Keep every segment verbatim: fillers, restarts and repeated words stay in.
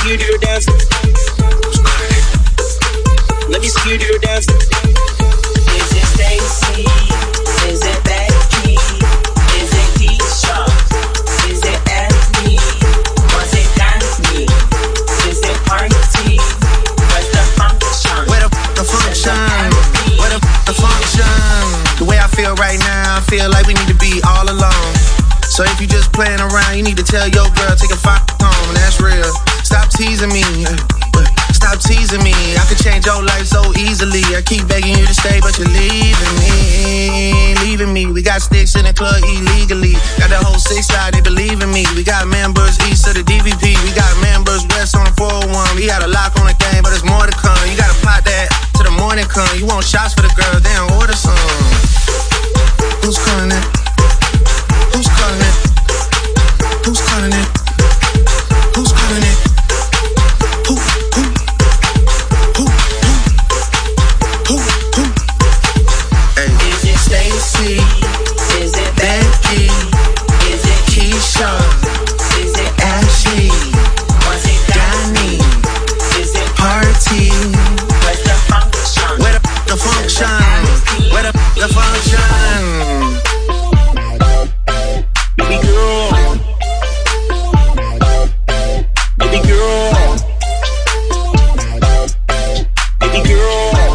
see you do your dance. Let me see you do your dance. Is it Stacy? Is it Becky? Is it Keisha? Is it Anthony? Was it Danny? Is it Party? Where's the function? Where the f- the function? Where the f- the function? The way I feel right now, I feel like we need to be all alone. So if you just playing around, you need to tell your girl, take a f- home, that's real. Stop teasing me, stop teasing me. I could change your life so easily. I keep begging you to stay, but you're leaving me, leaving me. We got sticks in the club illegally. Got the whole six side, they believe in me. We got members east of the D V P. We got members west on the four oh one. We had a lock on the game, but there's more to come. You gotta pot that till the morning come. You want shots for the girls, then order some. Who's calling it? Who's calling it? Who's calling it? Who's calling it? Who, who, who, who, who, who? Hey. Is it Stacy? Is it Becky? Is it Keisha? Is it Ashley? Was it Danny? Is it Party? Where's the function? Where the the function? Where the the function? Baby girl. Baby girl. Baby girl.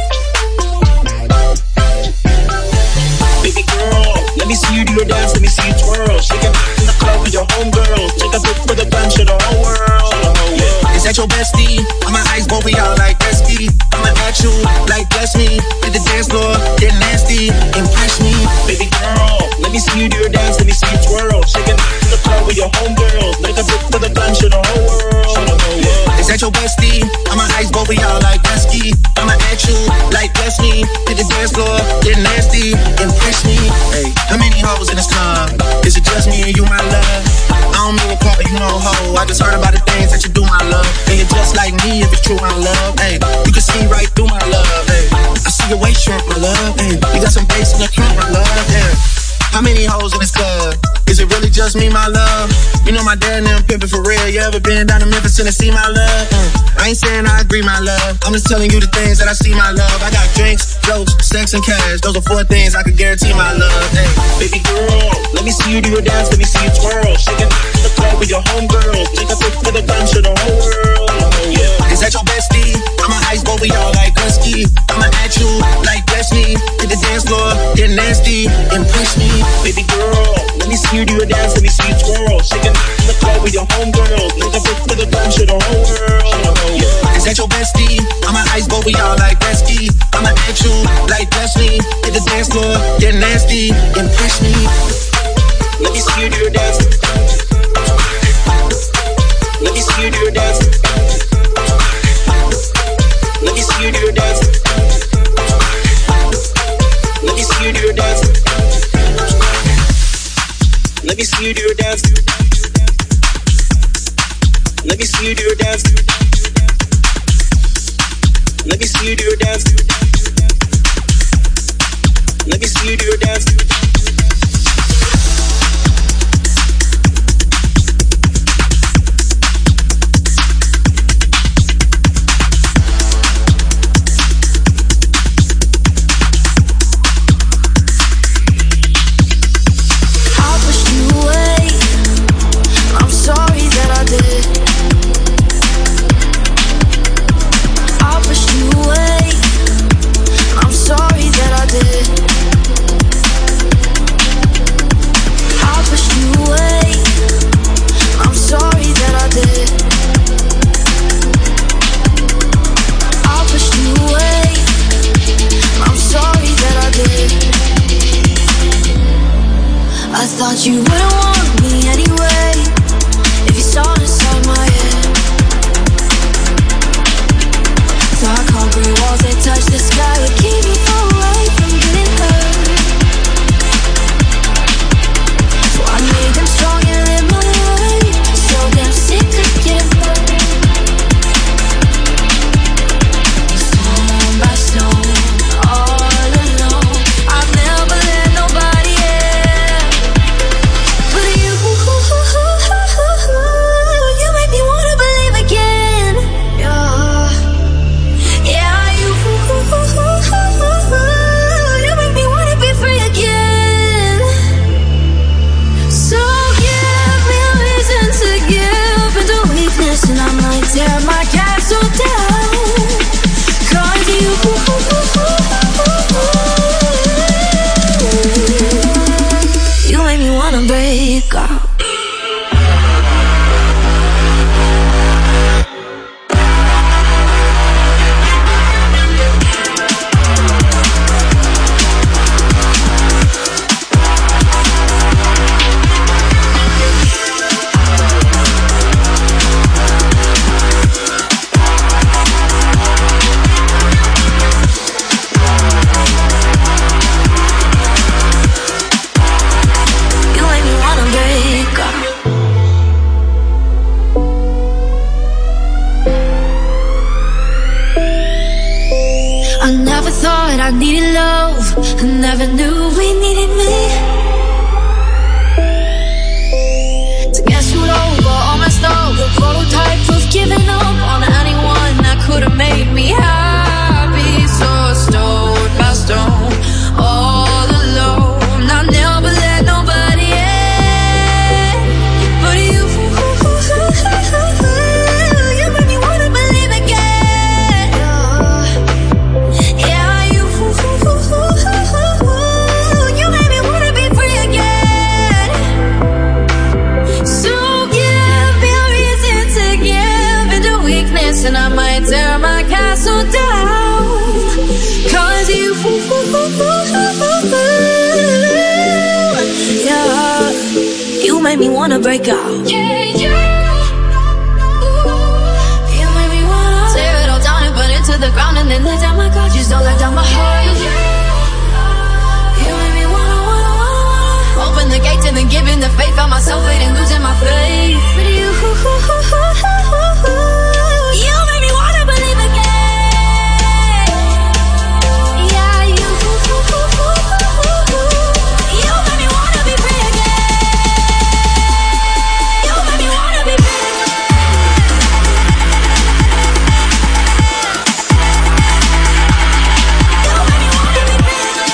Baby girl. Let me see you do your dance, let me see you twirl. Shake it in the club with your homegirls. Take a pic for the gun, show the whole world. Is that your bestie? I'ma ice both of y'all like Esky. I'ma at you like bless me. Hit the dance floor, get nasty, impress me. Baby girl, let me see you do your dance, let me see you twirl. Shake it in the club with your homegirls. Take a pic for the gun, show the whole world. Is that your bestie? I'ma ice both of y'all like Esky. I'ma at you like bless me. Hit the dance floor, get nasty, impress me. Hey, how many hoes in this club? Is it just me and you, my love? I don't mean to call you no hoe. I just heard about the things that you do, my love. And you're just like me if it's true, my love. Hey, you can see right through my love. Hey, I see your waist shrink, my love. Hey, you got some bass in the front, my love. Yeah. How many hoes in this club? Is it really just me, my love? You know my dad and them pimpin' for real. You ever been down to Memphis, Tennessee, my love? Mm. I ain't saying I agree, my love. I'm just telling you the things that I see, my love. I got drinks, jokes, sex, and cash. Those are four things I could guarantee, my love. Hey. Baby girl, let me see you do your dance, let me see you twirl. Shake it in the club with your homegirls. Take a pic for the gun, show the whole world. Yeah. Is that your bestie? I'ma ice both of y'all like Husky. I'ma at you like bless me. Hit the dance floor, get nasty, impress me. Baby girl, let me see you do your dance, let me see you twirl. Shake it in the club with your homegirls. Take a pic for the gun, show the whole world. Yeah. Is that your bestie? I'ma ice both of y'all like Husky. I'ma at you like bless me. Hit the dance floor, get nasty, impress me. Let me see you do your dance. Let me see you do your dance. Let me see you do your dance. Let me see you do your dance. Let me see you do your dance. Let me see you do your dance. Let me see you do your dance. Let me see you do your dance. Sorry that I did. tear my castle down. 'Cause you, you make me wanna break up. I needed love, I never knew we needed me. To get screwed over, all messed up, the prototype of giving up on anyone that could have made me happy. So stone by stone, all alone, I never let nobody in. But you, you made me wanna believe again. Yeah. You made me wanna be free again. So give me a reason to give into weakness, and I might tear my castle down. 'Cause you, yeah, you made me wanna break out. Yeah, yeah. You made me wanna tear it all down and burn it to the ground, and then let down my guard. Just don't let down my heart. Open the gates and then giving the faith. Found myself waiting, losing my faith. But you, you made me wanna believe again. Yeah, you, you made me wanna be free again. You made me wanna be free again. You made me wanna be free again.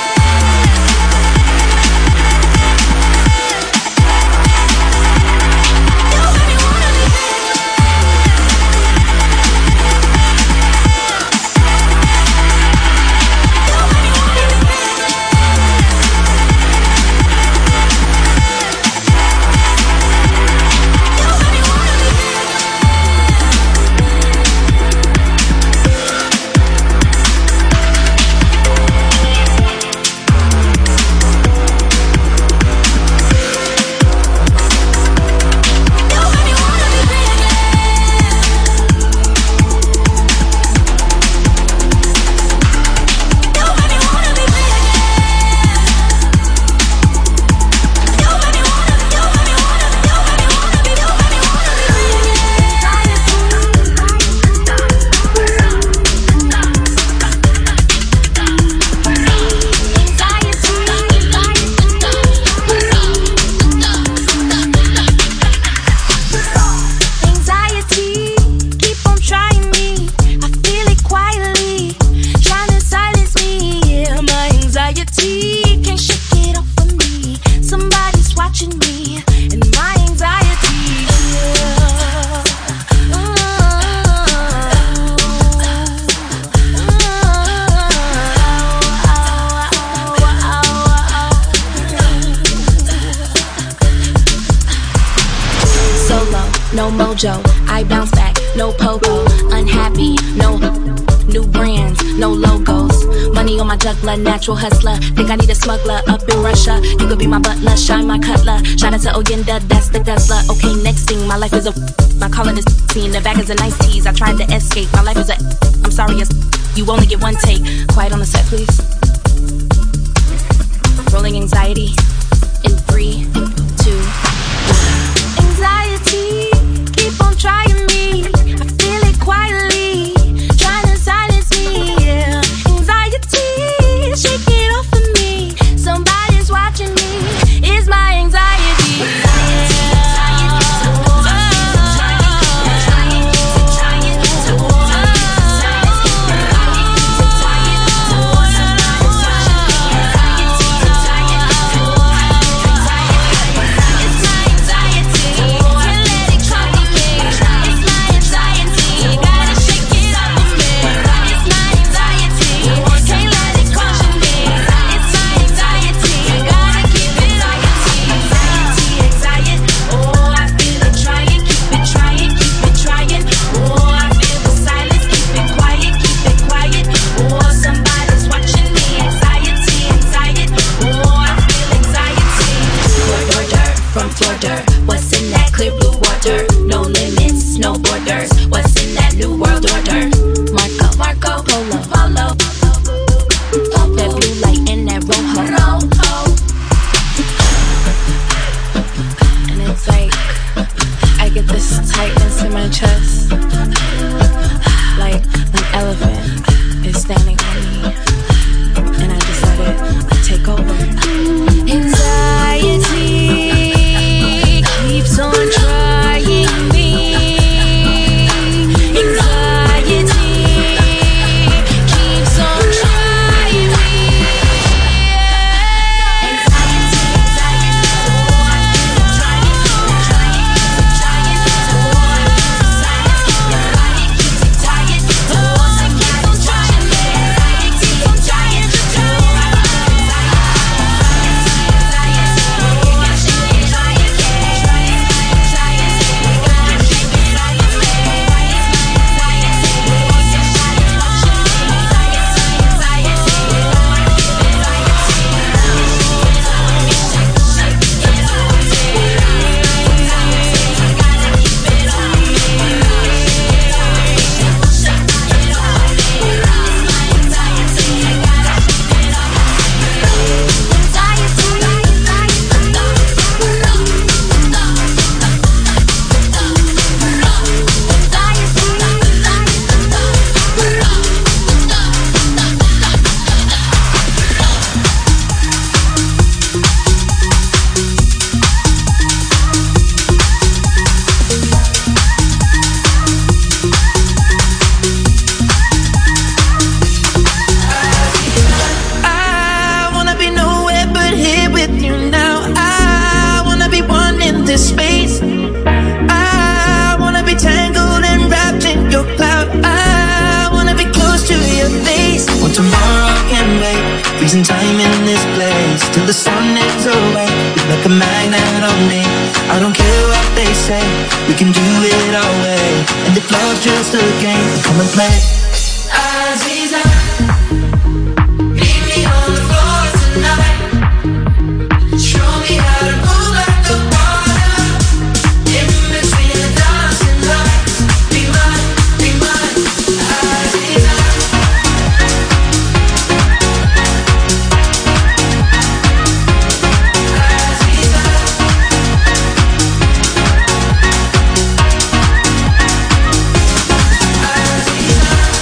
No mojo, I bounce back, no popo. Unhappy, no new brands, no logos. Money on my juggler, natural hustler. Think I need a smuggler up in Russia. You could be my butler, shine my cutler. Shout out to Oyenda, that's the guzzler. Okay, next thing, my life is a my calling is scene. The back is a nice tease. I tried to escape. My life is a I'm sorry, you only get one take. Quiet on the set, please. Rolling anxiety in three, two, one. Anxiety. Keep on trying me, I feel it quietly, trying to silence me, yeah. Anxiety, shake it off of me, somebody's watching me, it's my anxiety, yeah. It's daughter. Marco, Marco, Polo, Polo. That blue light in that rojo. And it's like I get this tightness in my chest, like an elephant is standing on me, and I just let it take over. Anxiety keeps on trying me. Anxiety keeps on trying me. Anxiety, anxiety, trying, trying, trying to warn. Silence, keep your body, keeps it tired. The walls and keep on trying. Anxiety, keep trying to warn. Freezing time in this place till the sun is away. It's like a magnet on me. I don't care what they say, we can do it our way. And if love's just a game, come and play. Aziza, meet me on the floor tonight. Show me how to move like the water. In between the dancing lights. Be mine, be mine, Aziza. Aziza.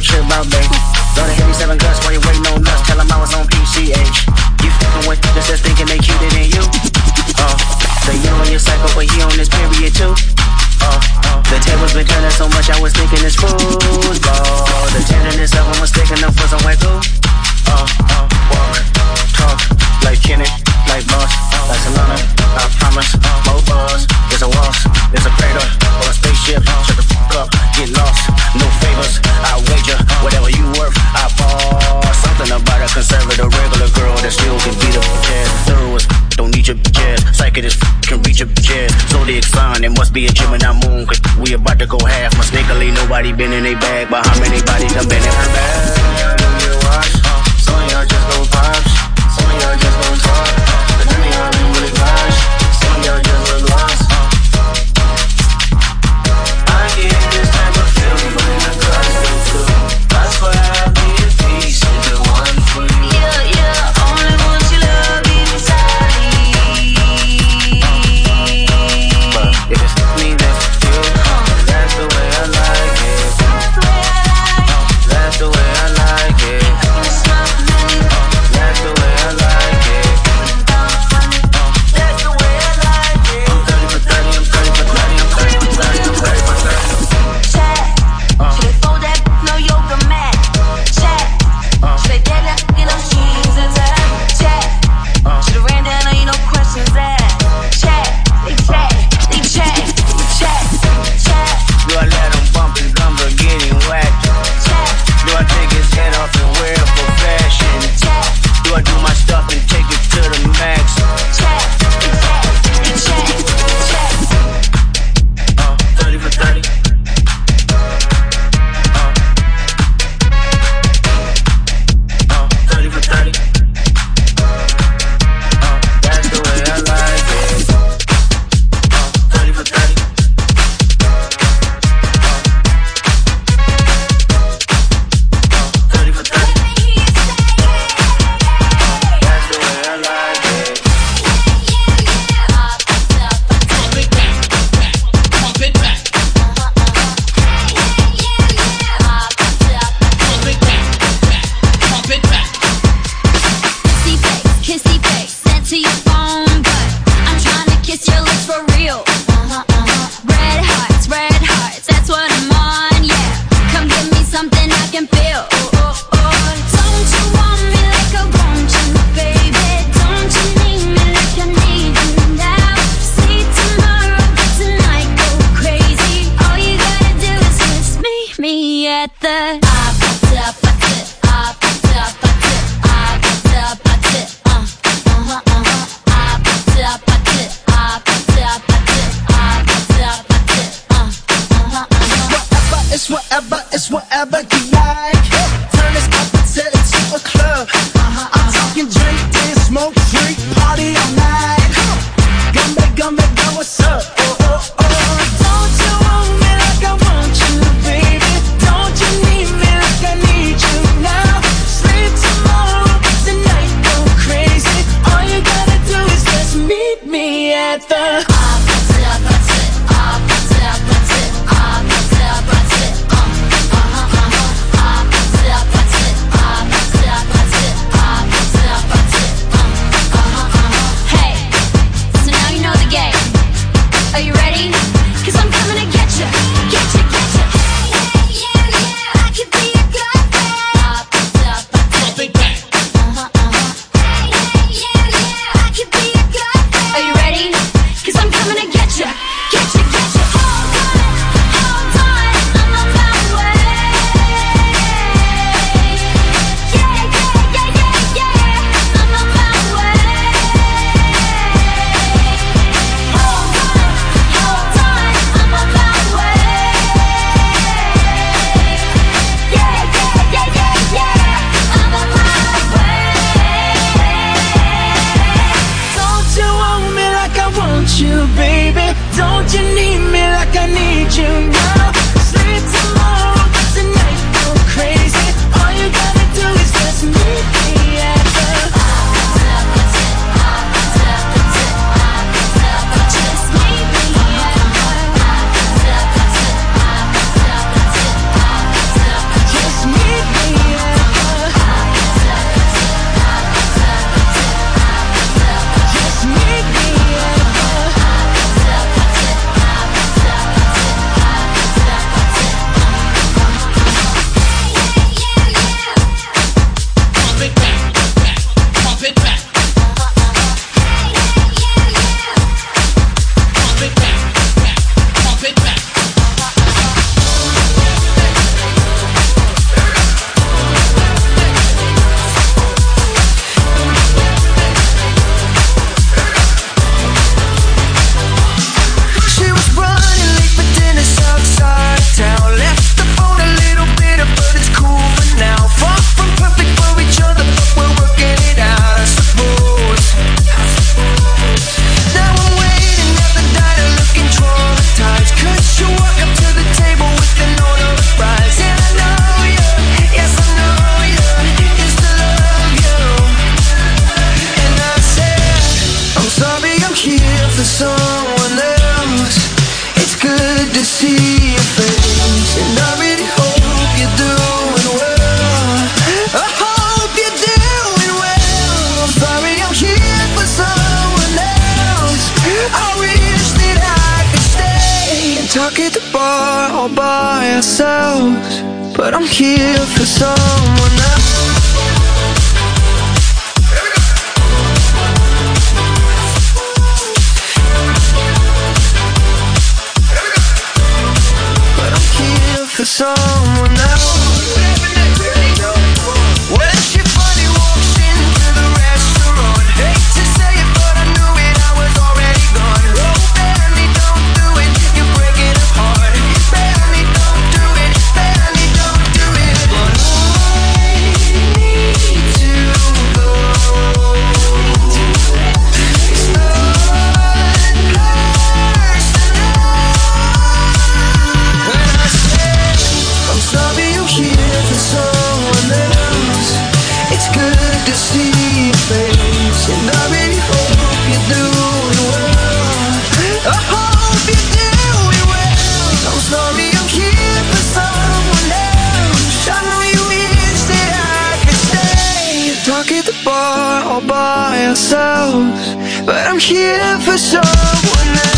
trip out, babe. Go to hit me seven guts while you waiting on us. Tell them I was on P C H. You f***ing with niggas just thinking they cuter than you. Oh, say you on your cycle, but he on this period too. Oh, oh, the tables been turning so much I was thinking it's football. The tenderness of them was sticking up for some wet glue. Oh, oh, walk, talk, like Kenneth, like Boss, like Solana. I promise, more buzz. There's a waltz, there's a crater, or a spaceship. Shut the f*** up, get lost. No favors, I wager, whatever you worth, I fall. Something about a conservative regular girl that still can beat up jazz. Thorough as f***, don't need your jazz. Psychic as f***, can reach your jazz. Zodiac sign, it must be a Gemini moon, cause we about to go half. Mistakenly, nobody been in a bag, but how many bodies done been in her bag? You watch, some of y'all just go pops, some of y'all just go talk, but none of y'all been really watch, some of y'all just look lost. I get this type of feeling when I cut you through. I swear I'll be at peace with the one for you. Yeah, yeah, only want your love inside me. But if it's me, then it's you. That's the way I like it. That's the way I like it. That's the way I like it. That's the way I like it. I'm thirty for thirty, I'm thirty for thirty, I'm thirty for thirty, I'm thirty for thirty. Chat, should they fold that no yoga mat? Chat, should they get that in those jeans and that? Chat, should've ran down on you, no questions asked. Chat, they chat, they chat, they chat, chat. Do I let him bump his gums or get him whacked? Chat, Do I take his head off and wear it for fashion? chat, Do I do my stuff and take it to the max? chat, they chat, they chat, they chat. Uh, thirty for thirty. Uh, uh, thirty for thirty. Uh, that's the way I like it. Uh, thirty for thirty. thirty for thirty. That's the way I like it. Pump it back, pump it back. Kissy face, kissy face, sent to your phone, but I'm trying to kiss your lips for real. Uh-huh, uh-huh. Red hearts, red hearts, that's what I'm on, yeah. Come give me something I can feel. Oh, oh, oh. Don't you want me like I want you, baby? Don't you need me like I need you now? See tomorrow, but tonight go crazy. All you gotta do is just meet me at the I popped up, I tip, I popped up, I tip, I popped up, I tip, uh, uh-huh, uh-huh. I popped up, I tip, I popped up, I tip, I popped up, I tip, uh, uh-huh, uh-huh. Whatever, it's whatever, it's whatever you like. Turn this up and set it to a club. Uh-huh, I'm talking drink, dance, smoke, freak, party all night. Come back, come back, go, what's up? Oh, oh, oh. Don't you want me like I want you, baby? Don't you need me like I need you now? Sleep tomorrow, but tonight go crazy. All you gotta do is just meet me at the I popped up, I tip, I popped up, I tip, I popped up, I tip, uh, uh-huh, uh-huh. I ourselves, but I'm here for someone else. But I'm here for someone else. When she finally walks into the restaurant, hate to say it, but I knew it, I was already gone. Oh, barely don't do it, you're breaking apart. Barely don't do it, barely don't do it. But I need to go. It's not personal. When I said I'm sorry, I'm here for someone else. It's good to see your face, and I really hope you're doing well. I hope you're doing well. I'm sorry, I'm here for someone else. I know you wish that I could stay, talk at the bar all by ourselves, but I'm here for someone else.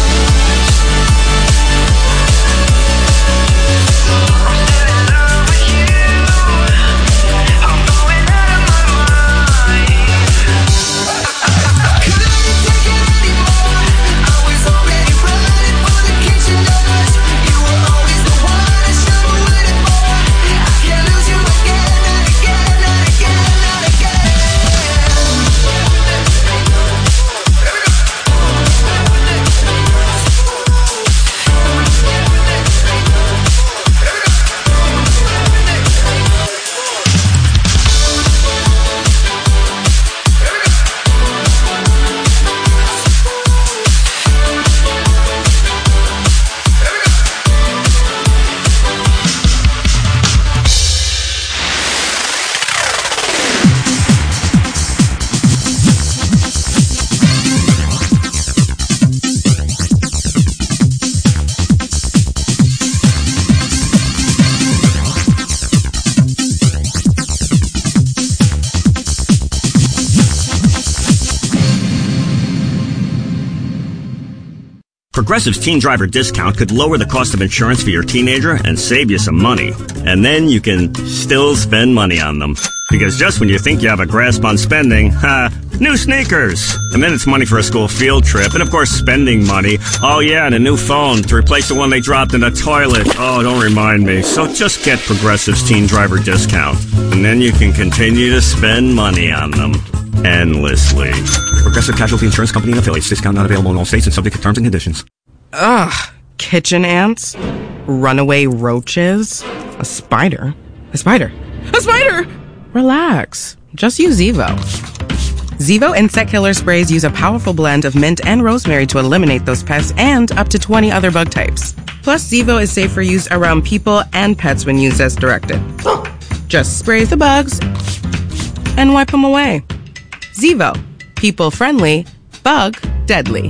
Progressive's Teen Driver discount could lower the cost of insurance for your teenager and save you some money. And then you can still spend money on them. Because just when you think you have a grasp on spending, ha, new sneakers. And then it's money for a school field trip. And of course, spending money. Oh yeah, and a new phone to replace the one they dropped in the toilet. Oh, don't remind me. So just get Progressive's Teen Driver discount. And then you can continue to spend money on them. Endlessly. Progressive Casualty Insurance Company and Affiliates. Discount not available in all states and subject to terms and conditions. Ugh. Kitchen ants? Runaway roaches? A spider? A spider? A spider! Relax. Just use Zevo. Zevo insect killer sprays use a powerful blend of mint and rosemary to eliminate those pests and up to twenty other bug types. Plus, Zevo is safe for use around people and pets when used as directed. Just spray the bugs and wipe them away. Zevo. People friendly, bug deadly.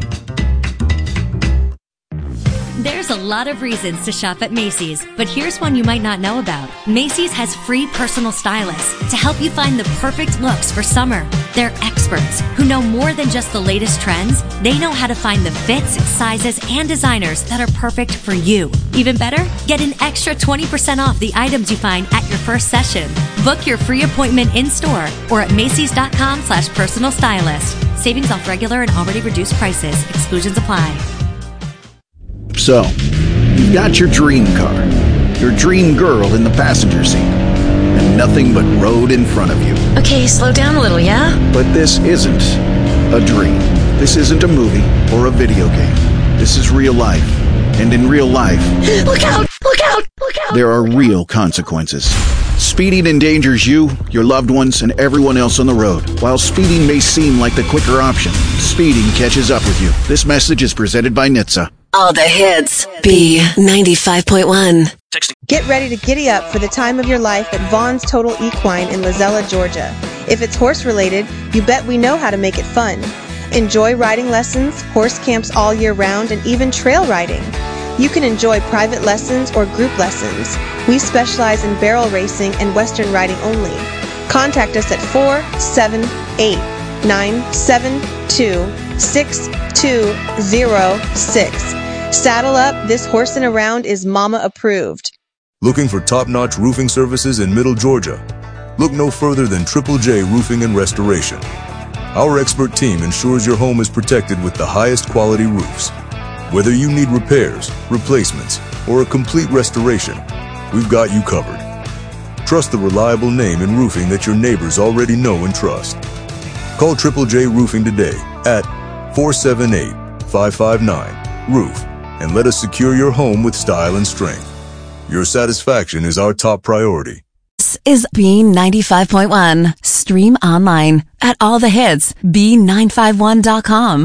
There's a lot of reasons to shop at Macy's, but here's one you might not know about. Macy's has free personal stylists to help you find the perfect looks for summer. They're experts who know more than just the latest trends. They know how to find the fits, sizes, and designers that are perfect for you. Even better, get an extra twenty percent off the items you find at your first session. Book your free appointment in-store or at Macy's.com slash personal stylist. Savings off regular and already reduced prices. Exclusions apply. So, you've got your dream car, your dream girl in the passenger seat, and nothing but road in front of you. Okay, slow down a little, yeah? But this isn't a dream. This isn't a movie or a video game. This is real life. And in real life, look out! Look out! Look out! There are real consequences. Speeding endangers you, your loved ones, and everyone else on the road. While speeding may seem like the quicker option, speeding catches up with you. This message is presented by N H T S A. All the hits. B ninety-five point one. Get ready to giddy up for the time of your life at Vaughn's Total Equine in Lozella, Georgia. If it's horse-related, you bet we know how to make it fun. Enjoy riding lessons, horse camps all year round, and even trail riding. You can enjoy private lessons or group lessons. We specialize in barrel racing and Western riding only. Contact us at four seven eight, nine seven two, six two zero six. Saddle up, this horsing around is mama approved. Looking for top-notch roofing services in Middle Georgia? Look no further than Triple J Roofing and Restoration. Our expert team ensures your home is protected with the highest quality roofs. Whether you need repairs, replacements, or a complete restoration, we've got you covered. Trust the reliable name in roofing that your neighbors already know and trust. Call Triple J Roofing today at four seven eight, five five nine, roof and let us secure your home with style and strength. Your satisfaction is our top priority. This is B ninety-five point one. Stream online at all the hits, B nine five one dot com.